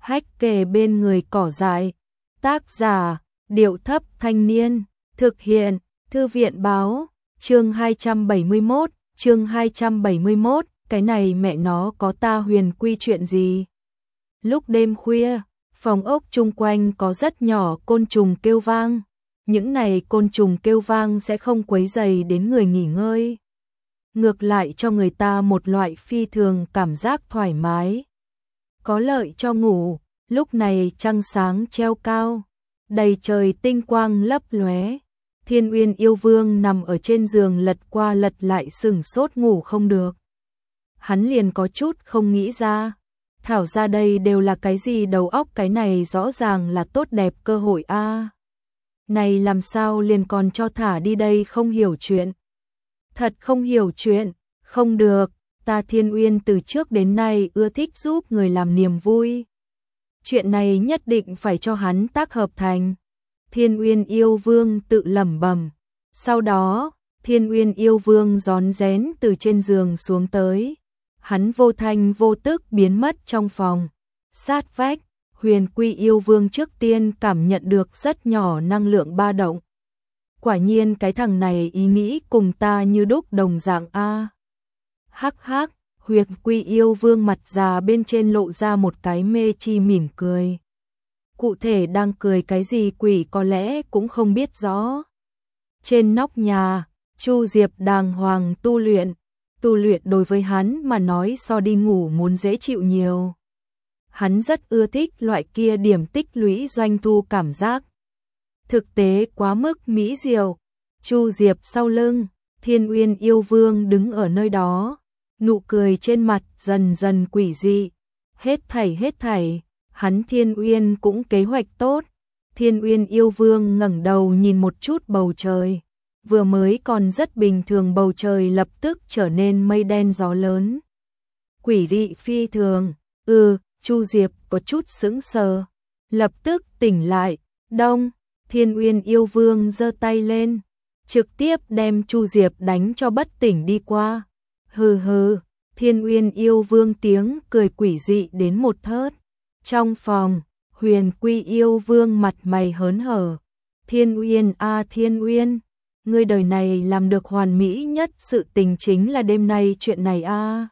Hách kề bên người cỏ dại. Tác giả, Điệu Thấp Thanh Niên. Thực hiện, Thư viện Báo. Chương 271, cái này mẹ nó có ta Huyền Quy chuyện gì? Lúc đêm khuya, phòng ốc chung quanh có rất nhỏ côn trùng kêu vang. Những này côn trùng kêu vang sẽ không quấy rầy đến người nghỉ ngơi. Ngược lại cho người ta một loại phi thường cảm giác thoải mái. Có lợi cho ngủ, lúc này trăng sáng treo cao, đầy trời tinh quang lấp lóe. Thiên Uyên yêu vương nằm ở trên giường lật qua lật lại sửng sốt ngủ không được. Hắn liền có chút không nghĩ ra. Thảo ra đây đều là cái gì đầu óc, cái này rõ ràng là tốt đẹp cơ hội a. Này làm sao liền còn cho thả đi đây, không hiểu chuyện. Thật không hiểu chuyện, không được, ta Thiên Uyên từ trước đến nay ưa thích giúp người làm niềm vui. Chuyện này nhất định phải cho hắn tác hợp thành. Thiên Uyên yêu vương tự lẩm bẩm. Sau đó, Thiên Uyên yêu vương rón rén từ trên giường xuống tới. Hắn vô thanh vô tức biến mất trong phòng. Sát vách, Huyền Quy yêu vương trước tiên cảm nhận được rất nhỏ năng lượng ba động. Quả nhiên cái thằng này ý nghĩ cùng ta như đúc đồng dạng a. Hắc hắc, Huyền Quy yêu vương mặt già bên trên lộ ra một cái mê chi mỉm cười. Cụ thể đang cười cái gì quỷ có lẽ cũng không biết rõ. Trên nóc nhà, Chu Diệp đàng hoàng tu luyện đối với hắn mà nói so đi ngủ muốn dễ chịu nhiều. Hắn rất ưa thích loại kia điểm tích lũy doanh thu cảm giác. Thực tế quá mức mỹ diệu. Chu Diệp sau lưng, Thiên Uyên yêu vương đứng ở nơi đó, nụ cười trên mặt dần dần quỷ dị. Hết thảy, hắn Thiên Uyên cũng kế hoạch tốt. Thiên Uyên yêu vương ngẩng đầu nhìn một chút bầu trời. Vừa mới còn rất bình thường bầu trời lập tức trở nên mây đen gió lớn. Quỷ dị phi thường, Chu Diệp có chút sững sờ. Lập tức tỉnh lại, đông, Thiên Uyên yêu vương giơ tay lên. Trực tiếp đem Chu Diệp đánh cho bất tỉnh đi qua. Hừ hừ, Thiên Uyên yêu vương tiếng cười quỷ dị đến một thớt. Trong phòng, Huyền Quy yêu vương mặt mày hớn hở. Thiên Uyên Thiên Uyên, ngươi đời này làm được hoàn mỹ nhất sự tình chính là đêm nay chuyện này a.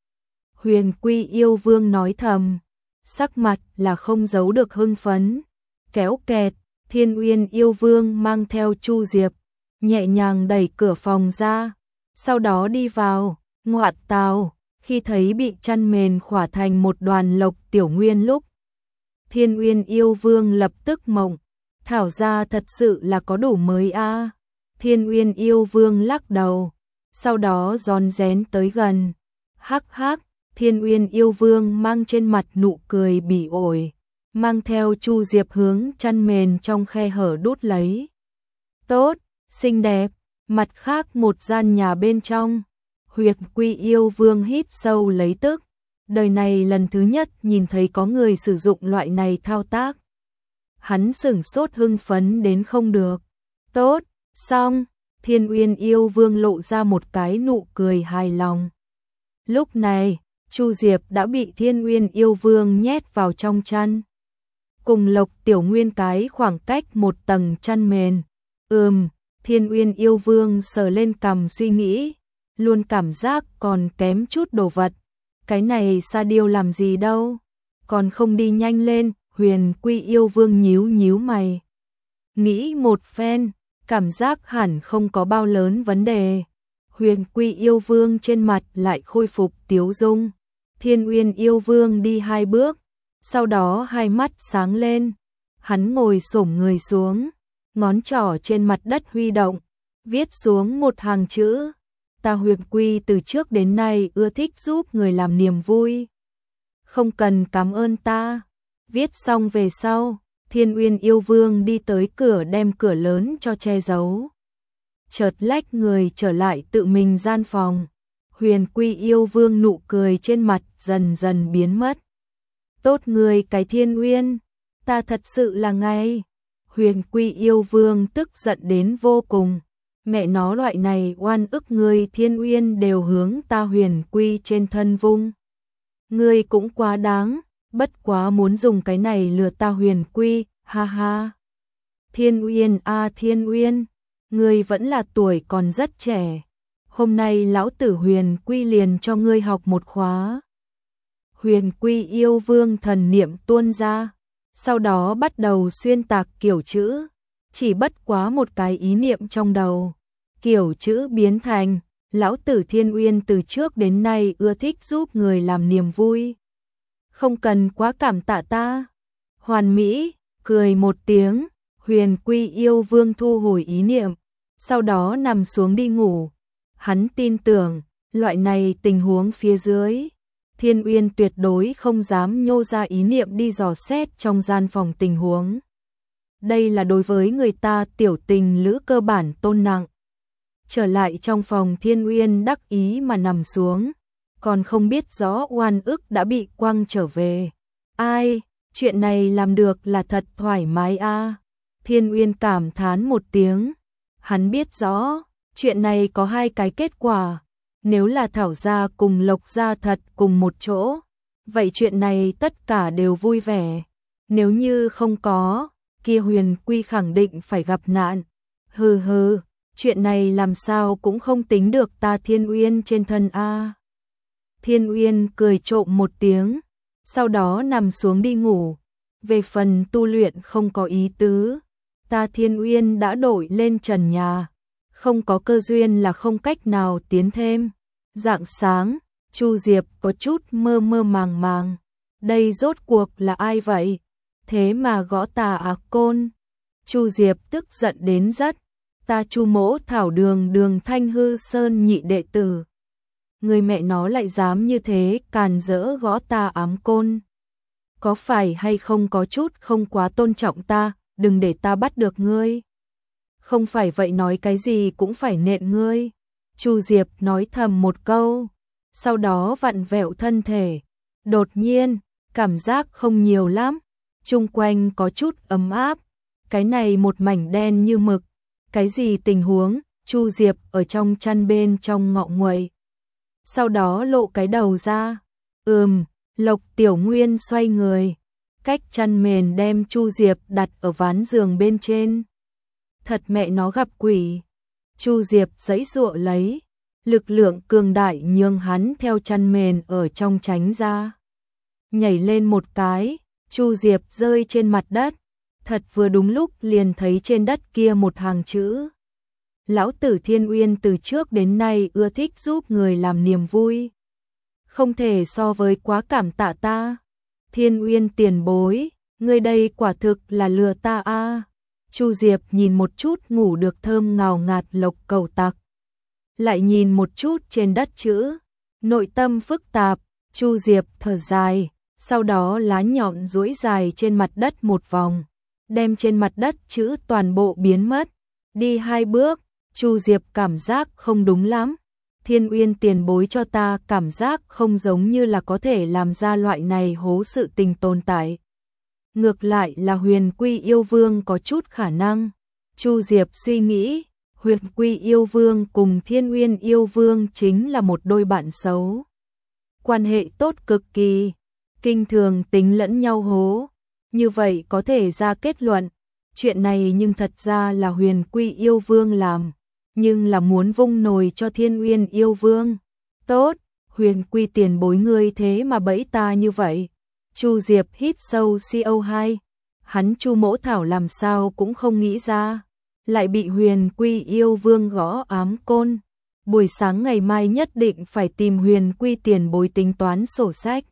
Huyền Quy yêu vương nói thầm, sắc mặt là không giấu được hưng phấn. Kéo kẹt, Thiên Uyên yêu vương mang theo Chu Diệp, nhẹ nhàng đẩy cửa phòng ra, sau đó đi vào. Ngoạn tào, khi thấy bị chăn mền khỏa thành một đoàn lộc tiểu nguyên lúc, Thiên Uyên yêu vương lập tức mộng. Thảo ra thật sự là có đủ mới a. Thiên Uyên yêu vương lắc đầu, sau đó rón rén tới gần. Hắc hắc, Thiên Uyên yêu vương mang trên mặt nụ cười bỉ ổi, mang theo Chu Diệp hướng chăn mền trong khe hở đút lấy. Tốt, xinh đẹp. Mặt khác một gian nhà bên trong, Huyền Quy yêu vương hít sâu lấy tức. Đời này lần thứ nhất nhìn thấy có người sử dụng loại này thao tác. Hắn sửng sốt hưng phấn đến không được. Tốt, xong, Thiên Uyên yêu vương lộ ra một cái nụ cười hài lòng. Lúc này, Chu Diệp đã bị Thiên Uyên yêu vương nhét vào trong chăn. Cùng Lộc Tiểu Nguyên cái khoảng cách một tầng chăn mền. Thiên Uyên yêu vương sờ lên cằm suy nghĩ, luôn cảm giác còn kém chút đồ vật. Cái này Sa Điêu làm gì đâu, còn không đi nhanh lên. Huyền Quy yêu vương nhíu nhíu mày, nghĩ một phen, cảm giác hẳn không có bao lớn vấn đề. Huyền Quy yêu vương trên mặt lại khôi phục tiếu dung. Thiên Uyên yêu vương đi 2 bước, sau đó hai mắt sáng lên. Hắn ngồi xổm người xuống, ngón trỏ trên mặt đất huy động, viết xuống một hàng chữ. Ta Huyền Quy từ trước đến nay ưa thích giúp người làm niềm vui. Không cần cảm ơn ta. Viết xong về sau, Thiên Uyên yêu vương đi tới cửa đem cửa lớn cho che giấu. Chợt lách người trở lại tự mình gian phòng. Huyền Quy yêu vương nụ cười trên mặt dần dần biến mất. Tốt người cái Thiên Uyên, ta thật sự là ngay. Huyền Quy yêu vương tức giận đến vô cùng. Mẹ nó loại này oan ức người Thiên Uyên đều hướng ta Huyền Quy trên thân vung. Ngươi cũng quá đáng. bất quá muốn dùng cái này lừa ta Huyền Quy, ha ha. Thiên Uyên a Thiên Uyên, ngươi vẫn là tuổi còn rất trẻ. Hôm nay lão tử Huyền Quy liền cho ngươi học một khóa. Huyền Quy yêu vương thần niệm tuôn ra, sau đó bắt đầu xuyên tạc kiểu chữ, chỉ bất quá một cái ý niệm trong đầu. Kiểu chữ biến thành, lão tử Thiên Uyên từ trước đến nay ưa thích giúp người làm niềm vui. Không cần quá cảm tạ ta. Hoàn mỹ, cười một tiếng, Huyền Quy yêu vương thu hồi ý niệm, sau đó nằm xuống đi ngủ. Hắn tin tưởng, loại này tình huống phía dưới, Thiên Uyên tuyệt đối không dám nhô ra ý niệm đi dò xét trong gian phòng tình huống. Đây là đối với người ta tiểu tình lữ cơ bản tôn nặng. Trở lại trong phòng, Thiên Uyên đắc ý mà nằm xuống, còn không biết rõ oan ức đã bị quăng trở về. Ai, chuyện này làm được là thật thoải mái a. Thiên Uyên cảm thán một tiếng, hắn biết rõ, chuyện này có hai cái kết quả. Nếu là Thảo gia cùng Lộc gia thật cùng một chỗ, vậy chuyện này tất cả đều vui vẻ. Nếu như không có, kia Huyền Quy khẳng định phải gặp nạn. Hừ hừ, chuyện này làm sao cũng không tính được ta Thiên Uyên trên thân a. Thiên Uyên cười trộm một tiếng, sau đó nằm xuống đi ngủ. Về phần tu luyện không có ý tứ, ta Thiên Uyên đã đổi lên trần nhà, không có cơ duyên là không cách nào tiến thêm. Rạng sáng, Chu Diệp có chút mơ mơ màng màng, đây rốt cuộc là ai vậy? Thế mà gõ ta côn. Chu Diệp tức giận đến rất, ta Chu mỗ Thảo đường Thanh Hư Sơn nhị đệ tử. Người mẹ nó lại dám như thế càn rỡ gõ ta côn. Có phải hay không có chút không quá tôn trọng ta, đừng để ta bắt được ngươi. Không phải vậy nói cái gì cũng phải nện ngươi. Chu Diệp nói thầm một câu, sau đó vặn vẹo thân thể. Đột nhiên, cảm giác không nhiều lắm, chung quanh có chút ấm áp. Cái này một mảnh đen như mực. Cái gì tình huống? Chu Diệp ở trong chăn bên trong ngọ nguậy. Sau đó lộ cái đầu ra. Lộc Tiểu Nguyên xoay người, cách chăn mền đem Chu Diệp đặt ở ván giường bên trên. Thật mẹ nó gặp quỷ. Chu Diệp giãy giụa lấy, lực lượng cường đại nhường hắn theo chăn mền ở trong tránh ra. Nhảy lên một cái, Chu Diệp rơi trên mặt đất, thật vừa đúng lúc liền thấy trên đất kia một hàng chữ. Lão tử Thiên Uyên từ trước đến nay ưa thích giúp người làm niềm vui. Không thể so với quá cảm tạ ta. Thiên Uyên tiền bối, ngươi đây quả thực là lừa ta a. Chu Diệp nhìn một chút ngủ được thơm ngào ngạt Lộc Cầu Tặc, lại nhìn một chút trên đất chữ, nội tâm phức tạp. Chu Diệp thở dài, sau đó lá nhọn duỗi dài trên mặt đất một vòng, đem trên mặt đất chữ toàn bộ biến mất. Đi 2 bước, Chu Diệp cảm giác không đúng lắm. Thiên Uyên tiền bối cho ta cảm giác không giống như là có thể làm ra loại này hố sự tình tồn tại. Ngược lại là Huyền Quy yêu vương có chút khả năng. Chu Diệp suy nghĩ, Huyền Quy yêu vương cùng Thiên Uyên yêu vương chính là một đôi bạn xấu. Quan hệ tốt cực kỳ, kinh thường tính lẫn nhau hố. Như vậy có thể ra kết luận, chuyện này nhưng thật ra là Huyền Quy yêu vương làm, nhưng là muốn vung nồi cho Thiên Uyên yêu vương. Tốt, Huyền Quy tiền bối ngươi thế mà bẫy ta như vậy. Chu Diệp hít sâu CO2, hắn Chu mỗ Thảo làm sao cũng không nghĩ ra, lại bị Huyền Quy yêu vương gõ côn. Buổi sáng ngày mai nhất định phải tìm Huyền Quy tiền bối tính toán sổ sách.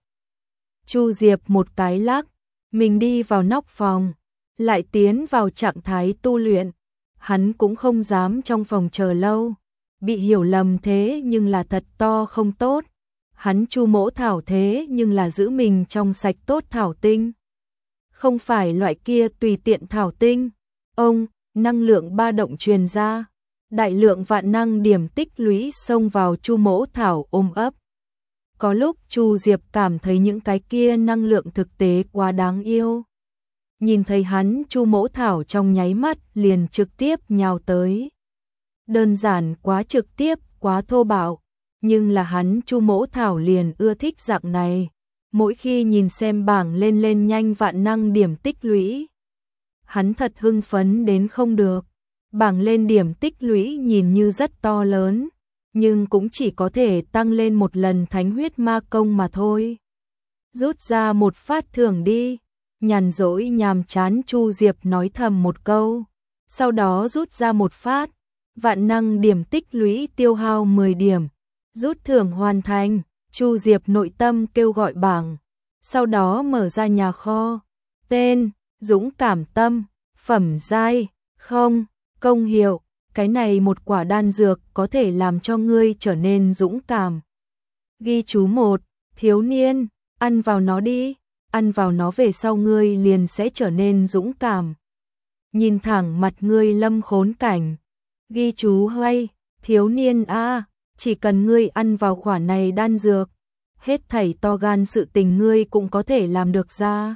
Chu Diệp một cái lắc, mình đi vào nóc phòng, lại tiến vào trạng thái tu luyện. Hắn cũng không dám trong phòng chờ lâu, bị hiểu lầm thế nhưng là thật to không tốt. Hắn Chu mỗ Thảo thế nhưng là giữ mình trong sạch tốt thảo tinh, không phải loại kia tùy tiện thảo tinh. Năng lượng ba động truyền ra, đại lượng vạn năng điểm tích lũy xông vào Chu mỗ Thảo ôm ấp. Có lúc Chu Diệp cảm thấy những cái kia năng lượng thực tế quá đáng yêu. Nhìn thấy hắn Chu mỗ Thảo trong nháy mắt liền trực tiếp nhào tới. Đơn giản quá trực tiếp, quá thô bạo, nhưng là hắn Chu mỗ Thảo liền ưa thích dạng này. Mỗi khi nhìn xem bảng lên lên nhanh vạn năng điểm tích lũy, hắn thật hưng phấn đến không được. Bảng lên điểm tích lũy nhìn như rất to lớn, nhưng cũng chỉ có thể tăng lên một lần thánh huyết ma công mà thôi. Rút ra một phát thưởng đi. Nhàn rỗi nhàm chán Chu Diệp nói thầm một câu, sau đó rút ra một phát. Vạn năng điểm tích lũy tiêu hao 10 điểm. Rút thưởng hoàn thành, Chu Diệp nội tâm kêu gọi bảng, sau đó mở ra nhà kho. Tên: Dũng cảm tâm. Phẩm giai: không. Công hiệu: cái này một quả đan dược có thể làm cho ngươi trở nên dũng cảm. Ghi chú 1: thiếu niên, ăn vào nó đi, ăn vào nó về sau ngươi liền sẽ trở nên dũng cảm. Nhìn thẳng mặt ngươi lâm khốn cảnh. Ghi chú 2: thiếu niên a, chỉ cần ngươi ăn vào quả này đan dược, hết thảy to gan sự tình ngươi cũng có thể làm được ra.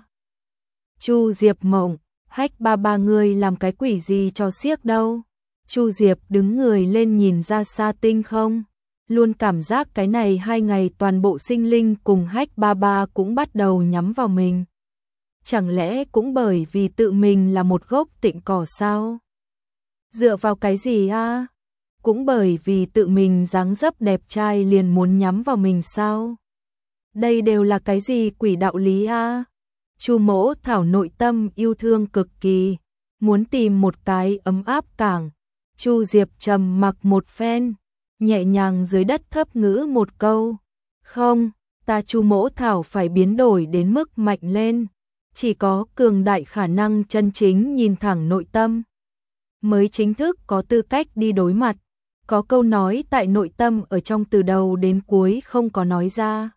Chu Diệp mộng, Hách ba ba ngươi làm cái quỷ gì cho xiếc đâu. Chu Diệp đứng người lên nhìn ra xa tinh không, luôn cảm giác cái này 2 ngày toàn bộ sinh linh cùng Hách ba ba cũng bắt đầu nhắm vào mình. Chẳng lẽ cũng bởi vì tự mình là một gốc tịnh cỏ sao? Dựa vào cái gì a? Cũng bởi vì tự mình dáng dấp đẹp trai liền muốn nhắm vào mình sao? Đây đều là cái gì quỷ đạo lý a? Chu Mỗ Thảo nội tâm yêu thương cực kỳ, muốn tìm một cái ấm áp cảng. Chu Diệp trầm mặc một phen, nhẹ nhàng dưới đất thấp ngữ một câu. Không, ta Chu Mỗ Thảo phải biến đổi đến mức mạnh lên. Chỉ có cường đại khả năng chân chính nhìn thẳng nội tâm, mới chính thức có tư cách đi đối mặt. Có câu nói tại nội tâm ở trong từ đầu đến cuối không có nói ra.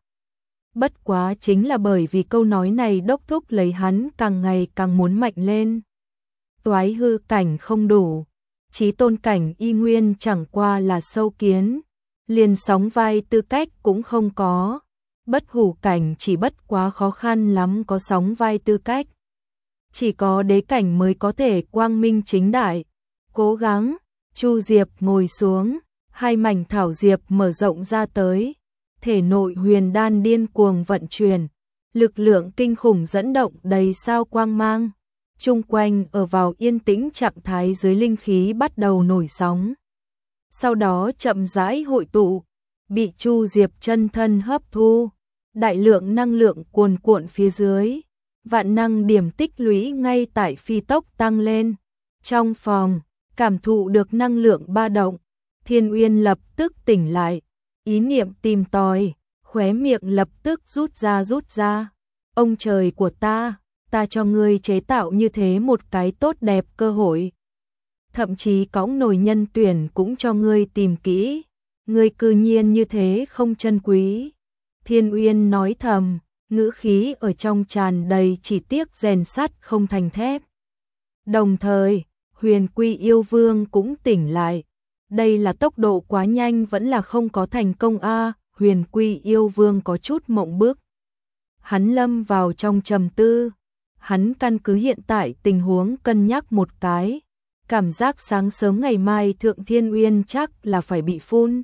Bất quá chính là bởi vì câu nói này đốc thúc lấy hắn càng ngày càng muốn mạnh lên. Toái hư cảnh không đủ, chí tôn cảnh y nguyên chẳng qua là sâu kiến, liền sóng vai tư cách cũng không có. Bất hủ cảnh chỉ bất quá khó khăn lắm có sóng vai tư cách. Chỉ có đế cảnh mới có thể quang minh chính đại. Cố gắng. Chu Diệp ngồi xuống, 2 mảnh thảo diệp mở rộng ra tới. Thể nội huyền đan điên cuồng vận chuyển, lực lượng kinh khủng dẫn động đầy sao quang mang. Chung quanh ở vào yên tĩnh trạng thái dưới linh khí bắt đầu nổi sóng. Sau đó chậm rãi hội tụ, bị Chu Diệp chân thân hấp thu. Đại lượng năng lượng cuồn cuộn phía dưới, vạn năng điểm tích lũy ngay tại phi tốc tăng lên. Trong phòng, cảm thụ được năng lượng ba động, Thiên Uyên lập tức tỉnh lại, ý niệm tìm tòi, khóe miệng lập tức rút ra. Ông trời của ta cho ngươi chế tạo như thế một cái tốt đẹp cơ hội. Thậm chí cõng nồi nhân tuyển cũng cho ngươi tìm kỹ, ngươi cư nhiên như thế không trân quý. Thiên Uyên nói thầm, ngữ khí ở trong tràn đầy chỉ tiếc rèn sắt không thành thép. Đồng thời, Huyền Quy Yêu Vương cũng tỉnh lại. Đây là tốc độ quá nhanh vẫn là không có thành công a? Huyền Quy Yêu Vương có chút mộng bức. Hắn lâm vào trong trầm tư. Hắn căn cứ hiện tại tình huống cân nhắc một cái. Cảm giác sáng sớm ngày mai Thượng Thiên Uyên chắc là phải bị phun.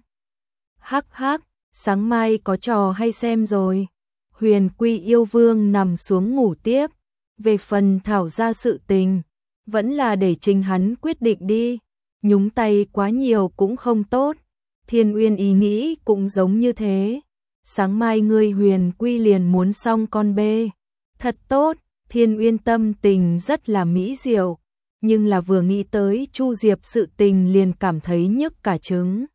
Hắc hắc, sáng mai có trò hay xem rồi. Huyền Quy Yêu Vương nằm xuống ngủ tiếp. Về phần thảo ra sự tình, vẫn là để chính hắn quyết định đi. Nhúng tay quá nhiều cũng không tốt. Thiên Uyên ý nghĩ cũng giống như thế. Sáng mai ngươi Huyền Quy liền muốn xong con bê. Thật tốt, Thiên Uyên tâm tình rất là mỹ diệu. Nhưng là vừa nghĩ tới Chu Diệp sự tình liền cảm thấy nhức cả trứng.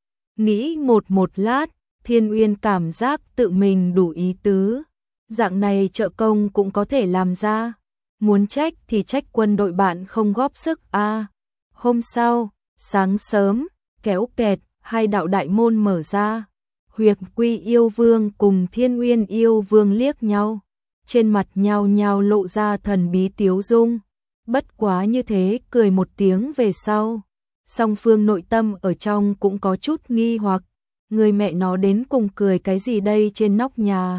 Nghĩ một lát, Thiên Uyên cảm giác tự mình đủ ý tứ. Dạng này trợ công cũng có thể làm ra. Muốn trách thì trách quân đội bạn không góp sức a. Hôm sau, sáng sớm, kéo kẹt, 2 đạo đại môn mở ra. Huyền Quy Yêu Vương cùng Thiên Uyên Yêu Vương liếc nhau. Trên mặt nhao nhao lộ ra thần bí tiếu dung. Bất quá như thế cười một tiếng về sau. Song phương nội tâm ở trong cũng có chút nghi hoặc. Người mẹ nó đến cùng cười cái gì đây trên nóc nhà.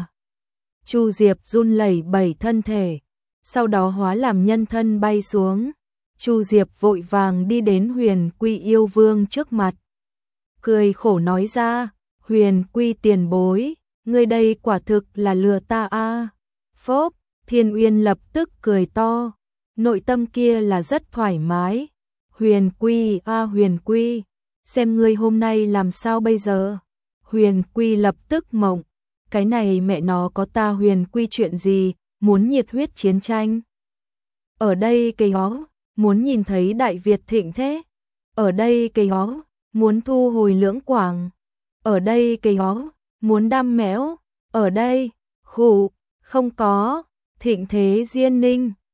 Chu Diệp run lẩy bẩy thân thể. Sau đó hóa làm nhân thân bay xuống. Chu Diệp vội vàng đi đến Huyền Quy Yêu Vương trước mặt. Cười khổ nói ra, Huyền Quy tiền bối, Ngươi đây quả thực là lừa ta a. Phốp, Thiên Uyên lập tức cười to, nội tâm kia là rất thoải mái. Huyền Quy a Huyền Quy, xem ngươi hôm nay làm sao bây giờ. Huyền Quy lập tức mộng, cái này mẹ nó có ta Huyền Quy chuyện gì, muốn nhiệt huyết chiến tranh. Ở đây cây hó, muốn nhìn thấy Đại Việt thịnh thế. Ở đây cây hó, muốn thu hồi Lưỡng Quảng. Ở đây cây hó, muốn đam mẽo. Ở đây, khủ, không có, thịnh thế Diên Ninh.